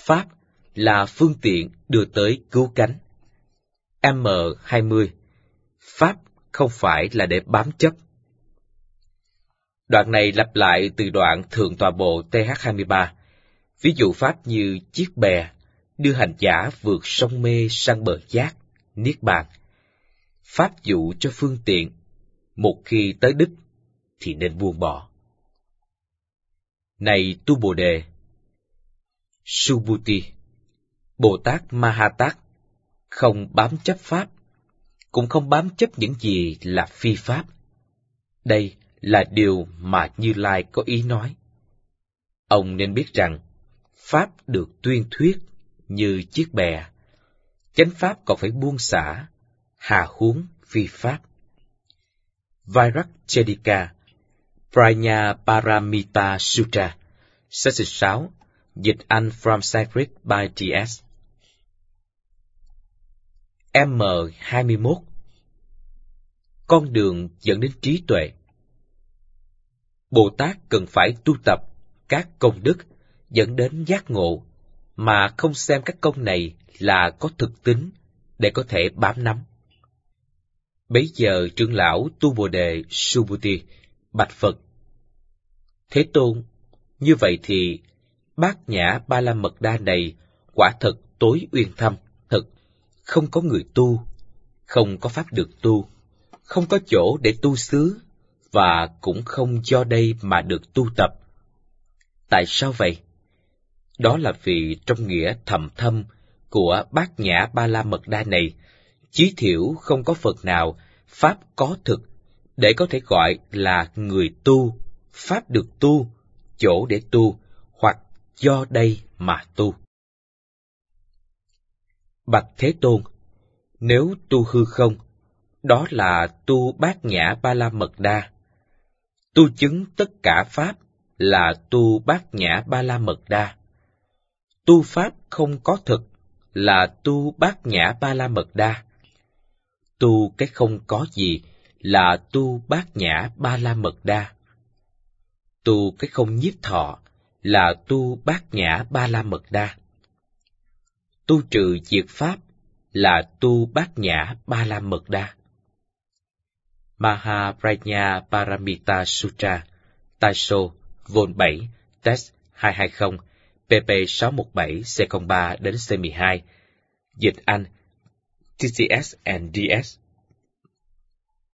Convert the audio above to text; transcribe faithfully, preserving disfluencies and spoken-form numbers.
Pháp là phương tiện đưa tới cứu cánh. M hai mươi. Pháp không phải là để bám chấp. Đoạn này lặp lại từ đoạn Thượng tọa bộ T H hai mươi ba. Ví dụ Pháp như chiếc bè đưa hành giả vượt sông mê sang bờ giác, niết bàn. Pháp dụ cho phương tiện, một khi tới đích thì nên buông bỏ. Này tu Bồ Đề, Subhuti, Bồ Tát Ma Ha Tát không bám chấp Pháp, cũng không bám chấp những gì là phi Pháp. Đây là điều mà Như Lai có ý nói. Ông nên biết rằng, Pháp được tuyên thuyết như chiếc bè, chánh Pháp còn phải buông xả, hà huống phi Pháp. Vairagcedika, Prajnaparamita Sutra, sách sáu, dịch Anh from Sanskrit by T S M hai mươi mốt. Con đường dẫn đến trí tuệ. Bồ Tát cần phải tu tập các công đức dẫn đến giác ngộ, mà không xem các công này là có thực tính để có thể bám nắm. Bấy giờ trưởng lão tu Bồ Đề Subhuti bạch Phật: Thế Tôn, như vậy thì Bát Nhã Ba La Mật Đa này quả thật tối uyên thâm, thật không có người tu, không có pháp được tu, không có chỗ để tu xứ, và cũng không do đây mà được tu tập. Tại sao vậy? Đó là vì trong nghĩa thầm thâm của Bát Nhã Ba La Mật Đa này, chí thiểu không có Phật nào pháp có thực để có thể gọi là người tu, pháp được tu, chỗ để tu, hoặc do đây mà tu. Bạch Thế Tôn, nếu tu hư không, đó là tu Bát Nhã Ba La Mật Đa. Tu chứng tất cả pháp là tu Bát Nhã Ba La Mật Đa. Tu pháp không có thực là tu Bát Nhã Ba La Mật Đa. Tu cái không có gì là tu Bát Nhã Ba La Mật Đa. Tu cái không nhiếp thọ là tu Bát Nhã Ba La Mật Đa. Tu trừ diệt pháp là tu Bát Nhã Ba La Mật Đa. Mahaprajnaparamita Sutra, Taisho, Vol bảy, Text hai trăm hai mươi, P P sáu một bảy C không ba đến C mười hai, dịch Anh, T C S and D S.